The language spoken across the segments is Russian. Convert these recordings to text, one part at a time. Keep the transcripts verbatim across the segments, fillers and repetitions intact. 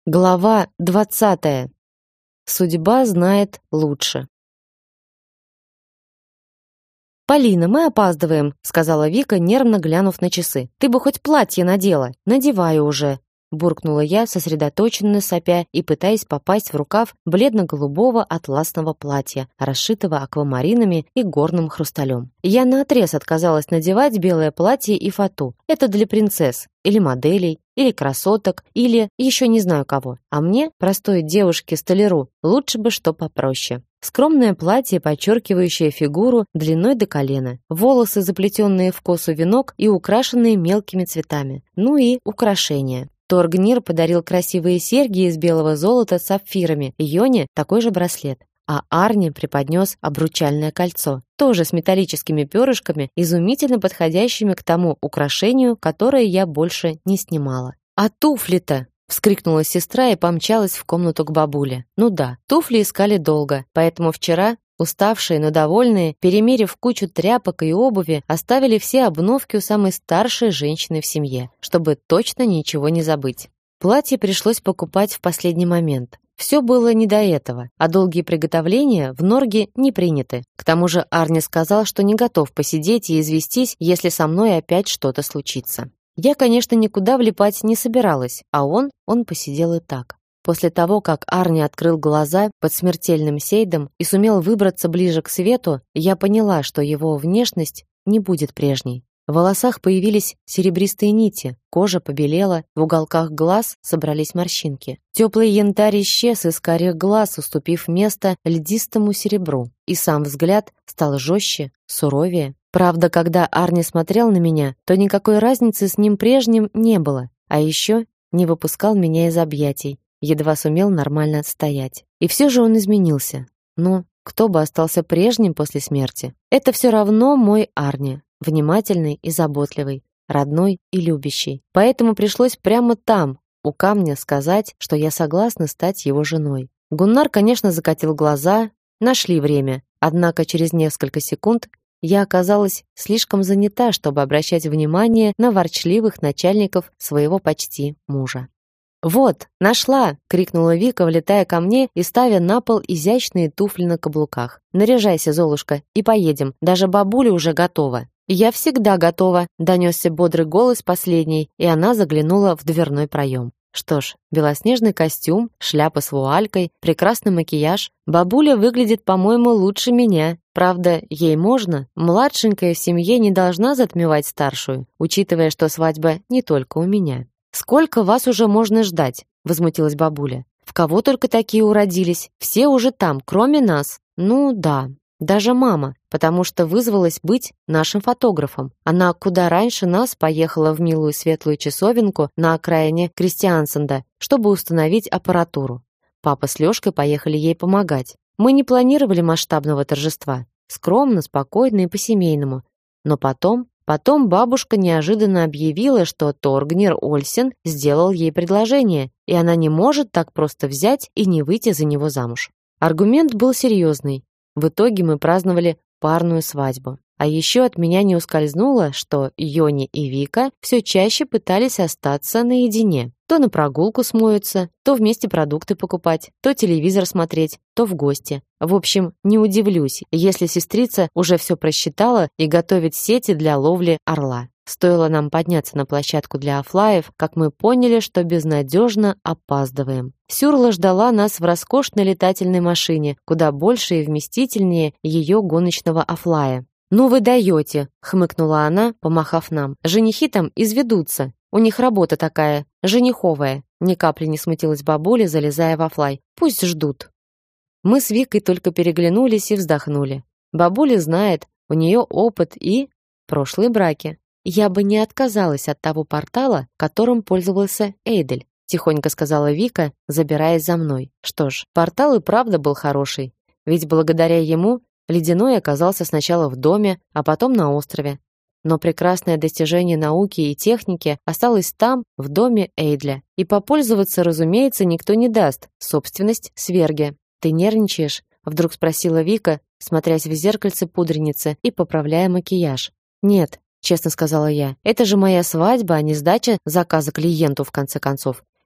Глава двадцатая. Судьба знает лучше. «Полина, мы опаздываем», — сказала Вика, нервно глянув на часы. «Ты бы хоть платье надела». «Надеваю уже», — буркнула я, сосредоточенно сопя и пытаясь попасть в рукав бледно-голубого атласного платья, расшитого аквамаринами и горным хрусталем. Я наотрез отказалась надевать белое платье и фату. Это для принцесс или моделей, или красоток, или еще не знаю кого. А мне, простой девушке-столяру, лучше бы что попроще. Скромное платье, подчеркивающее фигуру длиной до колена, волосы, заплетенные в косу венок и украшенные мелкими цветами. Ну и украшения. Торгнир подарил красивые серьги из белого золота с сапфирами, Йоне такой же браслет. А Арни преподнес обручальное кольцо, тоже с металлическими перышками, изумительно подходящими к тому украшению, которое я больше не снимала. «А туфли-то!» — вскрикнула сестра и помчалась в комнату к бабуле. Ну да, туфли искали долго, поэтому вчера, уставшие, но довольные, перемерив кучу тряпок и обуви, оставили все обновки у самой старшей женщины в семье, чтобы точно ничего не забыть. Платье пришлось покупать в последний момент. Все было не до этого, а долгие приготовления в Норге не приняты. К тому же Арни сказал, что не готов посидеть и известись, если со мной опять что-то случится. Я, конечно, никуда влипать не собиралась, а он, он посидел и так. После того, как Арни открыл глаза под смертельным сейдом и сумел выбраться ближе к свету, я поняла, что его внешность не будет прежней. В волосах появились серебристые нити, кожа побелела, в уголках глаз собрались морщинки. Теплый янтарь исчез из карих глаз, уступив место льдистому серебру. И сам взгляд стал жестче, суровее. Правда, когда Арни смотрел на меня, то никакой разницы с ним прежним не было. А еще не выпускал меня из объятий, едва сумел нормально стоять. И все же он изменился. Но кто бы остался прежним после смерти? Это все равно мой Арни. Внимательный и заботливый, родной и любящий. Поэтому пришлось прямо там, у камня, сказать, что я согласна стать его женой. Гуннар, конечно, закатил глаза, нашли время, однако через несколько секунд я оказалась слишком занята, чтобы обращать внимание на ворчливых начальников своего почти мужа. «Вот, нашла!» — крикнула Вика, влетая ко мне и ставя на пол изящные туфли на каблуках. «Наряжайся, Золушка, и поедем, даже бабуля уже готова». «Я всегда готова», — донесся бодрый голос последней, и она заглянула в дверной проем. Что ж, белоснежный костюм, шляпа с вуалькой, прекрасный макияж. Бабуля выглядит, по-моему, лучше меня. Правда, ей можно. Младшенькая в семье не должна затмевать старшую, учитывая, что свадьба не только у меня. «Сколько вас уже можно ждать?» — возмутилась бабуля. «В кого только такие уродились? Все уже там, кроме нас». «Ну да». Даже мама, потому что вызвалась быть нашим фотографом. Она куда раньше нас поехала в милую светлую часовенку на окраине Кристиансенда, чтобы установить аппаратуру. Папа с Лёшкой поехали ей помогать. Мы не планировали масштабного торжества. Скромно, спокойно и по-семейному. Но потом, потом бабушка неожиданно объявила, что Торгнир Ольсен сделал ей предложение, и она не может так просто взять и не выйти за него замуж. Аргумент был серьезный. В итоге мы праздновали парную свадьбу. А еще от меня не ускользнуло, что Йони и Вика все чаще пытались остаться наедине. То на прогулку смоются, то вместе продукты покупать, то телевизор смотреть, то в гости. В общем, не удивлюсь, если сестрица уже все просчитала и готовит сети для ловли орла. Стоило нам подняться на площадку для офлаев, как мы поняли, что безнадежно опаздываем. Сюрла ждала нас в роскошной летательной машине, куда больше и вместительнее ее гоночного офлая. «Ну вы даете!» — хмыкнула она, помахав нам. «Женихи там изведутся. У них работа такая, жениховая». Ни капли не смутилась бабуля, залезая в офлай. «Пусть ждут». Мы с Викой только переглянулись и вздохнули. Бабуля знает, у нее опыт и прошлые браки. «Я бы не отказалась от того портала, которым пользовался Эйдель», тихонько сказала Вика, забираясь за мной. Что ж, портал и правда был хороший, ведь благодаря ему Ледяной оказался сначала в доме, а потом на острове. Но прекрасное достижение науки и техники осталось там, в доме Эйдля. И попользоваться, разумеется, никто не даст, собственность Сверги. «Ты нервничаешь?» — вдруг спросила Вика, смотрясь в зеркальце пудреницы и поправляя макияж. «Нет», — честно сказала я, — «это же моя свадьба, а не сдача заказа клиенту, в конце концов.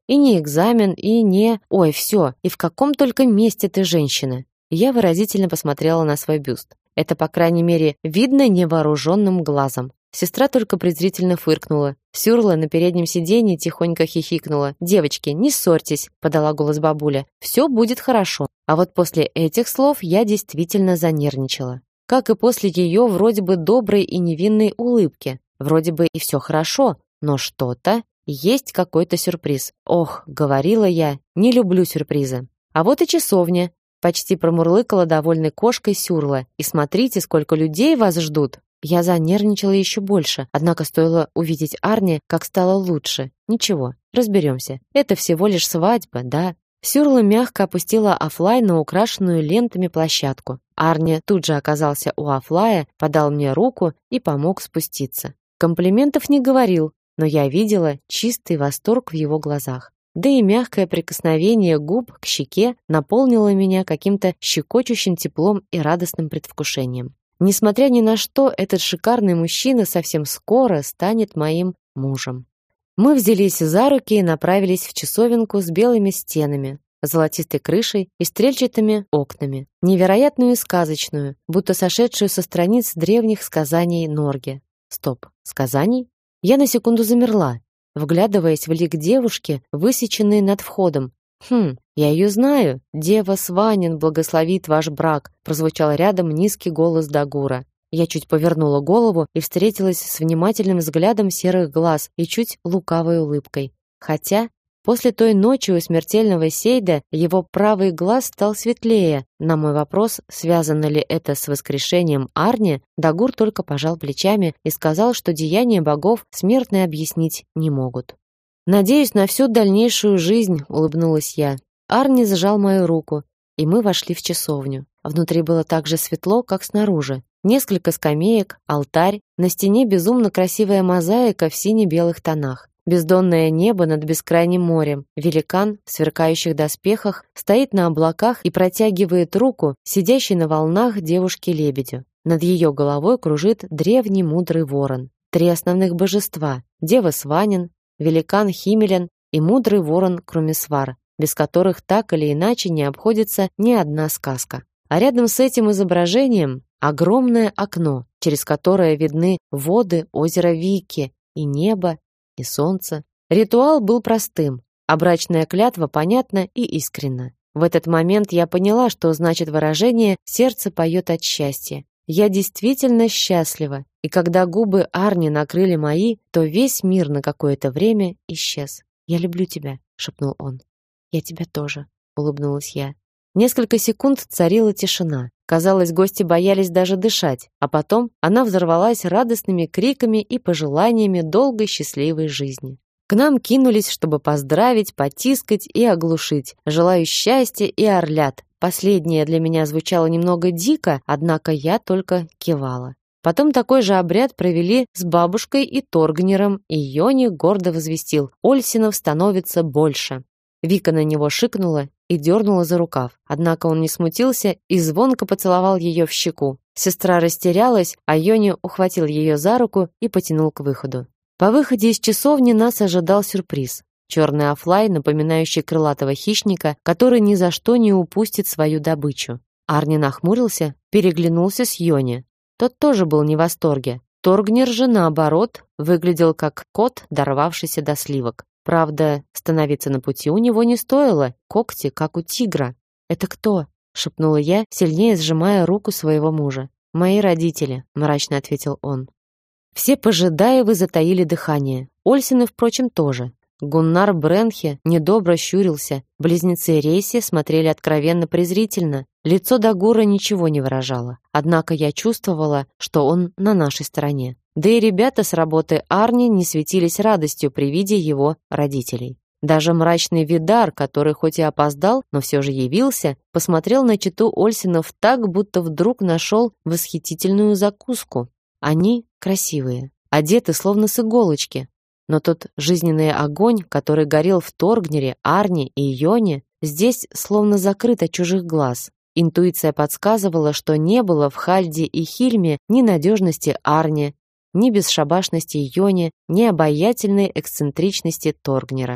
И не экзамен, и не... Ой, все, и в каком только месте ты женщина. Я выразительно посмотрела на свой бюст. Это, по крайней мере, видно невооруженным глазом. Сестра только презрительно фыркнула. Сюрла на переднем сиденье тихонько хихикнула. «Девочки, не ссорьтесь», — подала голос бабуля. «Все будет хорошо». А вот после этих слов я действительно занервничала. Как и после ее вроде бы доброй и невинной улыбки. Вроде бы и все хорошо, но что-то... Есть какой-то сюрприз. Ох, говорила я, не люблю сюрпризы. А вот и часовня. Почти промурлыкала довольной кошкой Сюрла. И смотрите, сколько людей вас ждут. Я занервничала еще больше, однако стоило увидеть Арни, как стало лучше. Ничего, разберемся. Это всего лишь свадьба, да? Сюрла мягко опустила Афлай на украшенную лентами площадку. Арни тут же оказался у Афлая, подал мне руку и помог спуститься. Комплиментов не говорил, но я видела чистый восторг в его глазах. Да и мягкое прикосновение губ к щеке наполнило меня каким-то щекочущим теплом и радостным предвкушением. Несмотря ни на что, этот шикарный мужчина совсем скоро станет моим мужем. Мы взялись за руки и направились в часовенку с белыми стенами, золотистой крышей и стрельчатыми окнами. Невероятную и сказочную, будто сошедшую со страниц древних сказаний Норге. Стоп, сказаний? Я на секунду замерла, вглядываясь в лик девушки, высеченной над входом. «Хм, я ее знаю. Дева Сванин благословит ваш брак», прозвучал рядом низкий голос Дагура. Я чуть повернула голову и встретилась с внимательным взглядом серых глаз и чуть лукавой улыбкой. Хотя после той ночи у смертельного Сейда его правый глаз стал светлее. На мой вопрос, связано ли это с воскрешением Арни, Дагур только пожал плечами и сказал, что деяния богов смертные объяснить не могут. «Надеюсь на всю дальнейшую жизнь», — улыбнулась я. Арни сжал мою руку, и мы вошли в часовню. Внутри было так же светло, как снаружи. Несколько скамеек, алтарь, на стене безумно красивая мозаика в сине-белых тонах. Бездонное небо над бескрайним морем. Великан в сверкающих доспехах стоит на облаках и протягивает руку сидящей на волнах девушке-лебедю. Над ее головой кружит древний мудрый ворон. Три основных божества — Дева Сванин, великан Химелен и мудрый ворон Крумисвар, без которых так или иначе не обходится ни одна сказка. А рядом с этим изображением огромное окно, через которое видны воды озера Вики, и небо, и солнце. Ритуал был простым, а брачная клятва понятна и искренна. В этот момент я поняла, что значит выражение «сердце поет от счастья». Я действительно счастлива, и когда губы Арни накрыли мои, то весь мир на какое-то время исчез. «Я люблю тебя», — шепнул он. «Я тебя тоже», — улыбнулась я. Несколько секунд царила тишина. Казалось, гости боялись даже дышать, а потом она взорвалась радостными криками и пожеланиями долгой счастливой жизни. К нам кинулись, чтобы поздравить, потискать и оглушить. Желаю счастья и орлят. Последнее для меня звучало немного дико, однако я только кивала. Потом такой же обряд провели с бабушкой и Торгнером, и Йони гордо возвестил: Ольсинов становится больше. Вика на него шикнула и дернула за рукав. Однако он не смутился и звонко поцеловал ее в щеку. Сестра растерялась, а Йони ухватил ее за руку и потянул к выходу. По выходе из часовни нас ожидал сюрприз. Черный Афлай, напоминающий крылатого хищника, который ни за что не упустит свою добычу. Арни нахмурился, переглянулся с Йони. Тот тоже был не в восторге. Торгнер же, наоборот, выглядел как кот, дорвавшийся до сливок. Правда, становиться на пути у него не стоило, когти, как у тигра. «Это кто?» — шепнула я, сильнее сжимая руку своего мужа. «Мои родители», — мрачно ответил он. Все Пожидаевы затаили дыхание. Ольсины, впрочем, тоже. Гуннар Бренхе недобро щурился. Близнецы Рейси смотрели откровенно презрительно. Лицо Дагура ничего не выражало. Однако я чувствовала, что он на нашей стороне. Да и ребята с работы Арни не светились радостью при виде его родителей. Даже мрачный Видар, который хоть и опоздал, но все же явился, посмотрел на чету Ольсинов так, будто вдруг нашел восхитительную закуску. Они красивые, одеты словно с иголочки. Но тот жизненный огонь, который горел в Торгнере, Арни и Йоне, здесь словно закрыт от чужих глаз. Интуиция подсказывала, что не было в Хальде и Хильме ни надежности Арни, ни бесшабашности Йони, ни обаятельной эксцентричности Торгнера.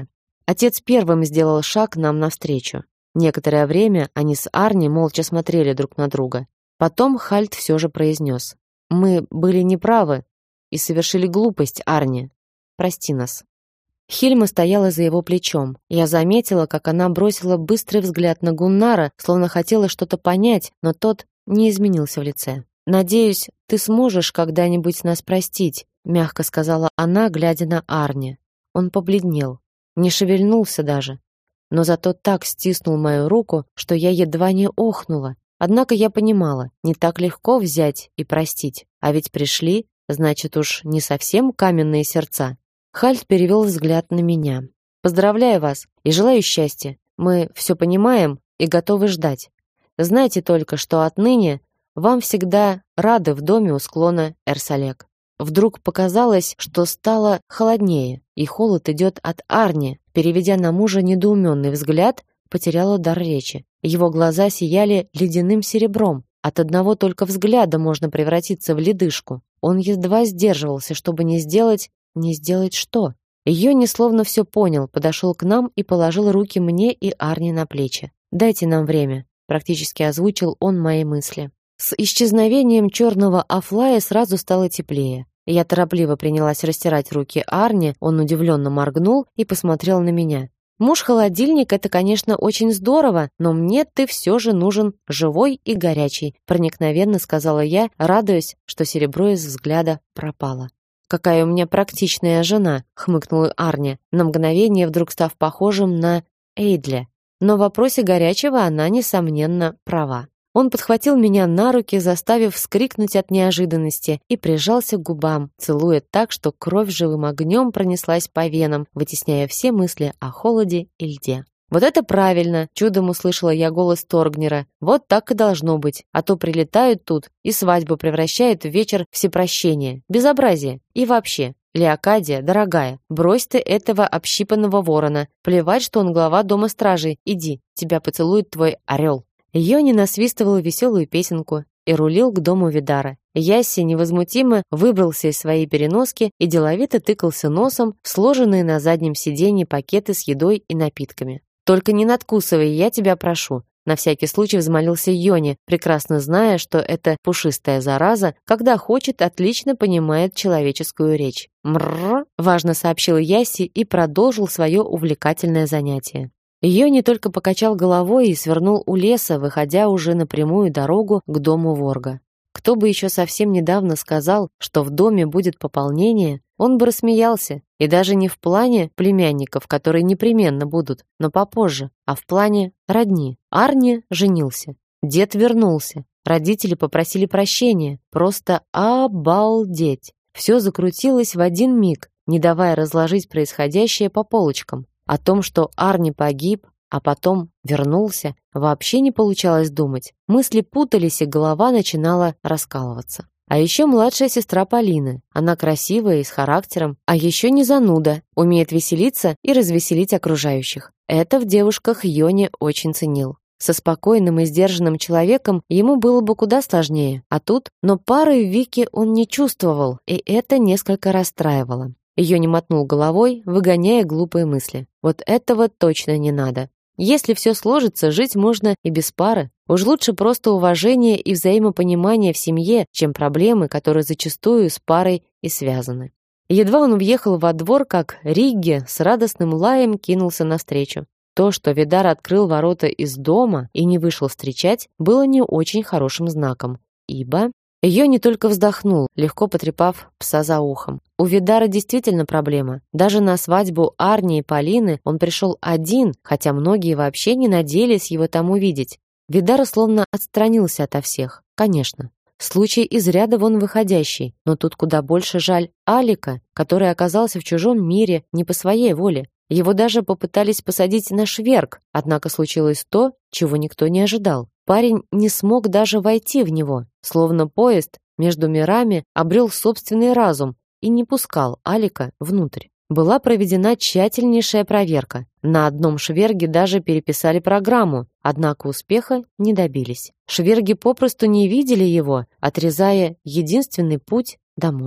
Отец первым сделал шаг нам навстречу. Некоторое время они с Арни молча смотрели друг на друга. Потом Хальт все же произнес: «Мы были неправы и совершили глупость, Арни. Прости нас». Хильма стояла за его плечом. Я заметила, как она бросила быстрый взгляд на Гуннара, словно хотела что-то понять, но тот не изменился в лице. «Надеюсь, ты сможешь когда-нибудь нас простить», мягко сказала она, глядя на Арни. Он побледнел, не шевельнулся даже, но зато так стиснул мою руку, что я едва не охнула. Однако я понимала, не так легко взять и простить, а ведь пришли, значит уж не совсем каменные сердца. Хальт перевел взгляд на меня. «Поздравляю вас и желаю счастья. Мы все понимаем и готовы ждать. Знайте только, что отныне вам всегда рады в доме у склона Эрсалек». Вдруг показалось, что стало холоднее, и холод идет от Арни. Переведя на мужа недоуменный взгляд, потеряла дар речи. Его глаза сияли ледяным серебром. От одного только взгляда можно превратиться в ледышку. Он едва сдерживался, чтобы не сделать... Не сделать что? Йони словно все понял, подошел к нам и положил руки мне и Арни на плечи. «Дайте нам время», — практически озвучил он мои мысли. С исчезновением черного Афлая сразу стало теплее. Я торопливо принялась растирать руки Арни, он удивленно моргнул и посмотрел на меня. «Муж-холодильник — это, конечно, очень здорово, но мне ты все же нужен живой и горячий», проникновенно сказала я, радуясь, что серебро из взгляда пропало. «Какая у меня практичная жена», — хмыкнул Арни, на мгновение вдруг став похожим на Эйдля. Но в вопросе горячего она, несомненно, права. Он подхватил меня на руки, заставив вскрикнуть от неожиданности, и прижался к губам, целуя так, что кровь живым огнем пронеслась по венам, вытесняя все мысли о холоде и льде. «Вот это правильно!» — чудом услышала я голос Торгнера. «Вот так и должно быть, а то прилетают тут и свадьбу превращают в вечер всепрощения. Безобразие! И вообще, Леокадия, дорогая, брось ты этого общипанного ворона. Плевать, что он глава дома стражей. Иди, тебя поцелует твой орел». Йони насвистывал веселую песенку и рулил к дому Видара. Ясси невозмутимо выбрался из своей переноски и деловито тыкался носом в сложенные на заднем сиденье пакеты с едой и напитками. «Только не надкусывай, я тебя прошу», — на всякий случай взмолился Йони, прекрасно зная, что эта пушистая зараза, когда хочет, отлично понимает человеческую речь. «Мрррр», — важно сообщил Ясси и продолжил свое увлекательное занятие. Йони только покачал головой и свернул у леса, выходя уже на прямую дорогу к дому Ворга. Кто бы еще совсем недавно сказал, что в доме будет пополнение, он бы рассмеялся, и даже не в плане племянников, которые непременно будут, но попозже, а в плане родни. Арни женился, дед вернулся, родители попросили прощения, просто обалдеть. Все закрутилось в один миг, не давая разложить происходящее по полочкам. О том, что Арни погиб, а потом вернулся, вообще не получалось думать. Мысли путались, и голова начинала раскалываться. А еще младшая сестра Полины. Она красивая и с характером, а еще не зануда, умеет веселиться и развеселить окружающих. Это в девушках Йони очень ценил. Со спокойным и сдержанным человеком ему было бы куда сложнее, а тут, но пары Вики он не чувствовал, и это несколько расстраивало. Йони мотнул головой, выгоняя глупые мысли. Вот этого точно не надо. Если все сложится, жить можно и без пары. Уж лучше просто уважение и взаимопонимание в семье, чем проблемы, которые зачастую с парой и связаны. Едва он въехал во двор, как Ригге с радостным лаем кинулся навстречу. То, что Видар открыл ворота из дома и не вышел встречать, было не очень хорошим знаком, ибо... Йони только вздохнул, легко потрепав пса за ухом. У Видара действительно проблема. Даже на свадьбу Арни и Полины он пришел один, хотя многие вообще не надеялись его там увидеть. Видар словно отстранился ото всех. Конечно, случай из ряда вон выходящий, но тут куда больше жаль Алика, который оказался в чужом мире не по своей воле. Его даже попытались посадить на шверг, однако случилось то, чего никто не ожидал. Парень не смог даже войти в него, словно поезд между мирами обрел собственный разум и не пускал Алика внутрь. Была проведена тщательнейшая проверка. На одном шверге даже переписали программу, однако успеха не добились. Шверги попросту не видели его, отрезая единственный путь домой.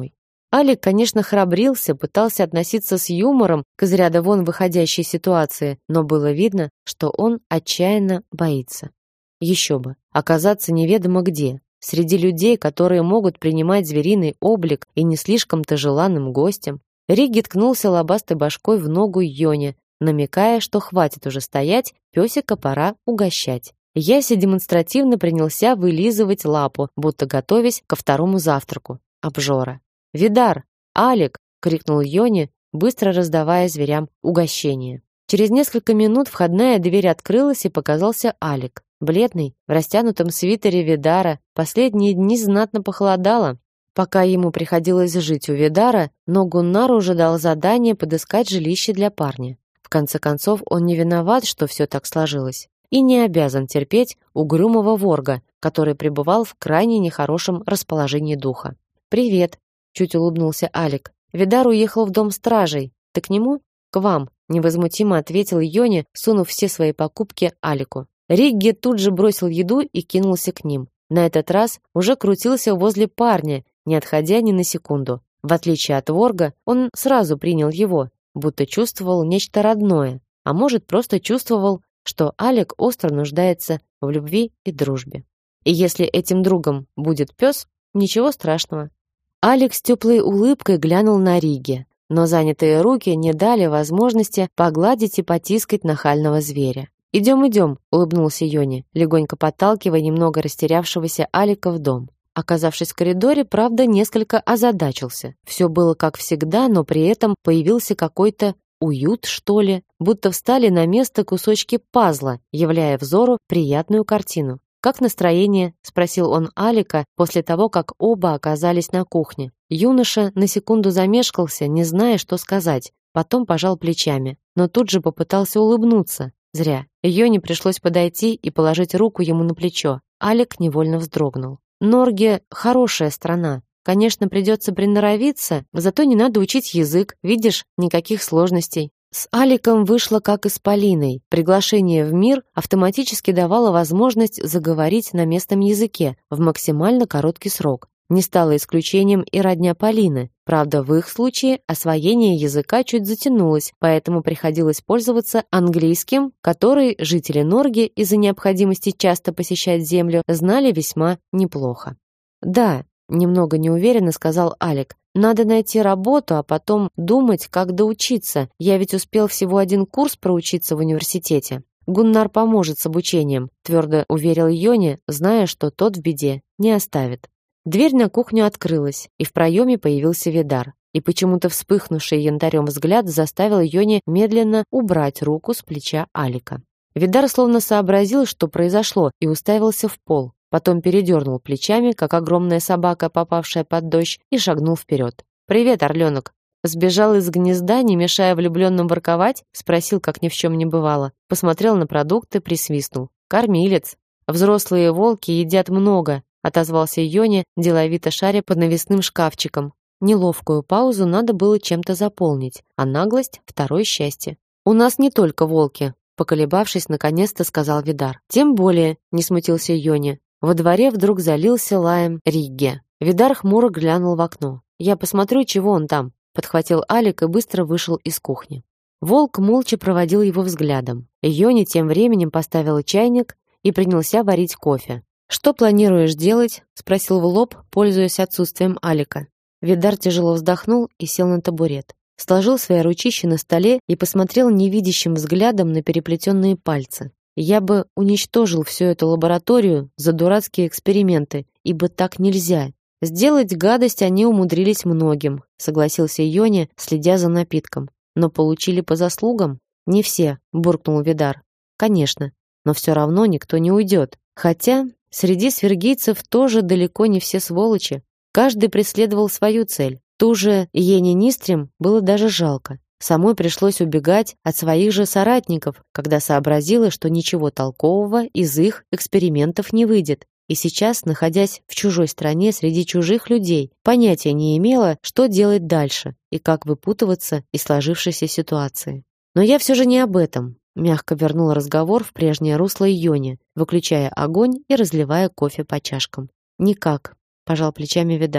Алик, конечно, храбрился, пытался относиться с юмором к из ряда вон выходящей ситуации, но было видно, что он отчаянно боится. Еще бы, оказаться неведомо где, среди людей, которые могут принимать звериный облик и не слишком-то желанным гостем. Ригги ткнулся лобастой башкой в ногу Йоне, намекая, что хватит уже стоять, песика пора угощать. Яся демонстративно принялся вылизывать лапу, будто готовясь ко второму завтраку. Обжора. «Видар! Алик!» — крикнул Йоне, быстро раздавая зверям угощение. Через несколько минут входная дверь открылась, и показался Алик. Бледный, в растянутом свитере Видара, последние дни знатно похолодало. Пока ему приходилось жить у Видара, но Гуннар уже дал задание подыскать жилище для парня. В конце концов, он не виноват, что все так сложилось, и не обязан терпеть угрюмого ворга, который пребывал в крайне нехорошем расположении духа. «Привет», — чуть улыбнулся Алик. «Видар уехал в дом стражей. Ты к нему?» «К вам», — невозмутимо ответил Йоне, сунув все свои покупки Алику. Ригги тут же бросил еду и кинулся к ним. На этот раз уже крутился возле парня, не отходя ни на секунду. В отличие от ворга, он сразу принял его, будто чувствовал нечто родное, а может, просто чувствовал, что Алик остро нуждается в любви и дружбе. И если этим другом будет пес, ничего страшного. Алик с теплой улыбкой глянул на Ригги, но занятые руки не дали возможности погладить и потискать нахального зверя. «Идем, идем», — улыбнулся Йоне, легонько подталкивая немного растерявшегося Алика в дом. Оказавшись в коридоре, правда, несколько озадачился. Все было как всегда, но при этом появился какой-то уют, что ли, будто встали на место кусочки пазла, являя взору приятную картину. «Как настроение?» — спросил он Алика после того, как оба оказались на кухне. Юноша на секунду замешкался, не зная, что сказать, потом пожал плечами, но тут же попытался улыбнуться. Зря. Йоне пришлось подойти и положить руку ему на плечо. Алик невольно вздрогнул. «Норге — хорошая страна. Конечно, придется приноровиться, зато не надо учить язык, видишь, никаких сложностей». С Аликом вышло как и с Полиной. Приглашение в мир автоматически давало возможность заговорить на местном языке в максимально короткий срок. Не стало исключением и родня Полины. Правда, в их случае освоение языка чуть затянулось, поэтому приходилось пользоваться английским, который жители Норги из-за необходимости часто посещать землю знали весьма неплохо. «Да», — немного неуверенно сказал Алик, «надо найти работу, а потом думать, как доучиться. Я ведь успел всего один курс проучиться в университете». «Гуннар поможет с обучением», — твердо уверил Йоне, зная, что тот в беде не оставит. Дверь на кухню открылась, и в проеме появился Видар. И почему-то вспыхнувший янтарем взгляд заставил Йоне медленно убрать руку с плеча Алика. Видар словно сообразил, что произошло, и уставился в пол. Потом передернул плечами, как огромная собака, попавшая под дождь, и шагнул вперед. «Привет, орленок!» «Сбежал из гнезда, не мешая влюбленным ворковать?» — спросил, как ни в чем не бывало. Посмотрел на продукты, присвистнул. «Кормилец! Взрослые волки едят много!» — отозвался Йоне, деловито шаря под навесным шкафчиком. Неловкую паузу надо было чем-то заполнить, а наглость — второе счастье. «У нас не только волки», — поколебавшись, наконец-то сказал Видар. «Тем более», — не смутился Йоне. Во дворе вдруг залился лаем Ригге. Видар хмуро глянул в окно. «Я посмотрю, чего он там», — подхватил Алик и быстро вышел из кухни. Волк молча проводил его взглядом. Йоне тем временем поставил чайник и принялся варить кофе. «Что планируешь делать?» — спросил в лоб, пользуясь отсутствием Алика. Видар тяжело вздохнул и сел на табурет. Сложил свои ручища на столе и посмотрел невидящим взглядом на переплетенные пальцы. «Я бы уничтожил всю эту лабораторию за дурацкие эксперименты, ибо так нельзя. Сделать гадость они умудрились многим», — согласился Йоне, следя за напитком. «Но получили по заслугам?» «Не все», — буркнул Видар. «Конечно, но все равно никто не уйдет. Хотя среди свергийцев тоже далеко не все сволочи. Каждый преследовал свою цель. Ту же Йене Нистрим было даже жалко. Самой пришлось убегать от своих же соратников, когда сообразила, что ничего толкового из их экспериментов не выйдет. И сейчас, находясь в чужой стране среди чужих людей, понятия не имела, что делать дальше и как выпутываться из сложившейся ситуации. Но я все же не об этом. Мягко вернул разговор в прежнее русло Йоне, выключая огонь и разливая кофе по чашкам. «Никак», — пожал плечами Видар.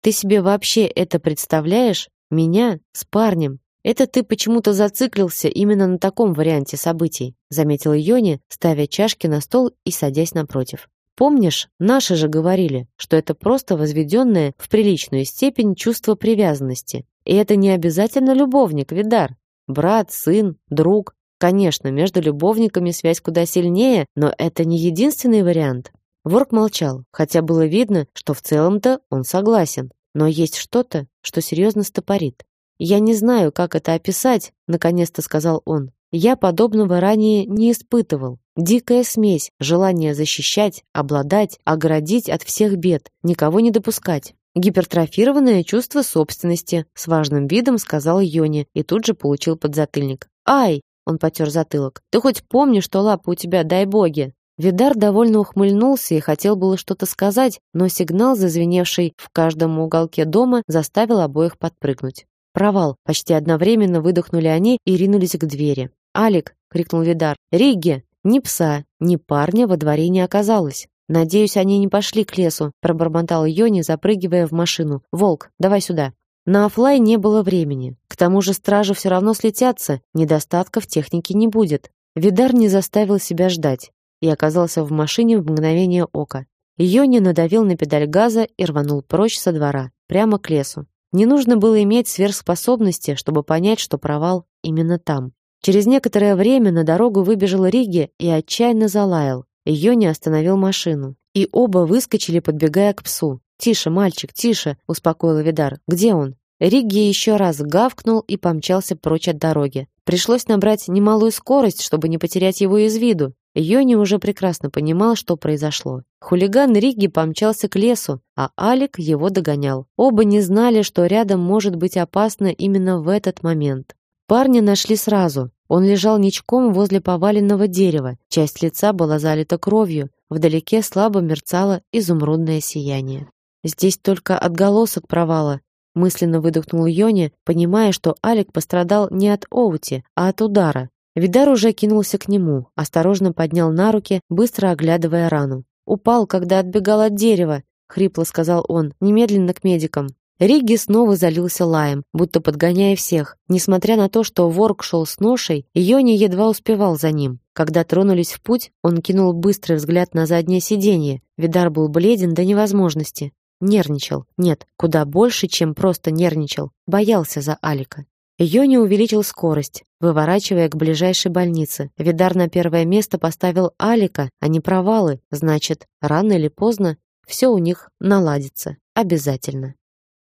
Ты себе вообще это представляешь? Меня с парнем? Это ты почему-то зациклился именно на таком варианте событий, заметила Йони, ставя чашки на стол и садясь напротив. Помнишь, наши же говорили, что это просто возведенное в приличную степень чувство привязанности. И это не обязательно любовник, Видар. Брат, сын, друг. Конечно, между любовниками связь куда сильнее, но это не единственный вариант. Ворк молчал, хотя было видно, что в целом-то он согласен. Но есть что-то, что серьезно стопорит. «Я не знаю, как это описать», — наконец-то сказал он. «Я подобного ранее не испытывал. Дикая смесь, желание защищать, обладать, оградить от всех бед, никого не допускать. Гипертрофированное чувство собственности», — с важным видом сказал Йони и тут же получил подзатыльник. «Ай!» — он потер затылок. «Ты хоть помнишь, что лапа у тебя, дай боги?» Видар довольно ухмыльнулся и хотел было что-то сказать, но сигнал, зазвеневший в каждом уголке дома, заставил обоих подпрыгнуть. Провал. Почти одновременно выдохнули они и ринулись к двери. «Алик!» — крикнул Видар. «Ригги!» Ни пса, ни парня во дворе не оказалось. «Надеюсь, они не пошли к лесу», — пробормотал Йони, запрыгивая в машину. «Волк, давай сюда». На офлай не было времени. К тому же стражи все равно слетятся, недостатка в технике не будет. Видар не заставил себя ждать и оказался в машине в мгновение ока. Йони надавил на педаль газа и рванул прочь со двора, прямо к лесу. Не нужно было иметь сверхспособности, чтобы понять, что провал именно там. Через некоторое время на дорогу выбежал Ригги и отчаянно залаял. Йони остановил машину, и оба выскочили, подбегая к псу. «Тише, мальчик, тише!» — успокоил Видар. «Где он?» Ригги еще раз гавкнул и помчался прочь от дороги. Пришлось набрать немалую скорость, чтобы не потерять его из виду. Йони уже прекрасно понимал, что произошло. Хулиган Ригги помчался к лесу, а Алик его догонял. Оба не знали, что рядом может быть опасно именно в этот момент. Парня нашли сразу. Он лежал ничком возле поваленного дерева. Часть лица была залита кровью. Вдалеке слабо мерцало изумрудное сияние. Здесь только отголосок провала. Мысленно выдохнул Йони, понимая, что Алик пострадал не от Оути, а от удара. Видар уже кинулся к нему, осторожно поднял на руки, быстро оглядывая рану. «Упал, когда отбегал от дерева», — хрипло сказал он, — «немедленно к медикам». Ригги снова залился лаем, будто подгоняя всех. Несмотря на то, что Ворк шел с ношей, Йони едва успевал за ним. Когда тронулись в путь, он кинул быстрый взгляд на заднее сиденье. Видар был бледен до невозможности. Нервничал. Нет, куда больше, чем просто нервничал. Боялся за Алика. Йони увеличил скорость, выворачивая к ближайшей больнице. Видар на первое место поставил Алика, а не провалы. Значит, рано или поздно все у них наладится. Обязательно.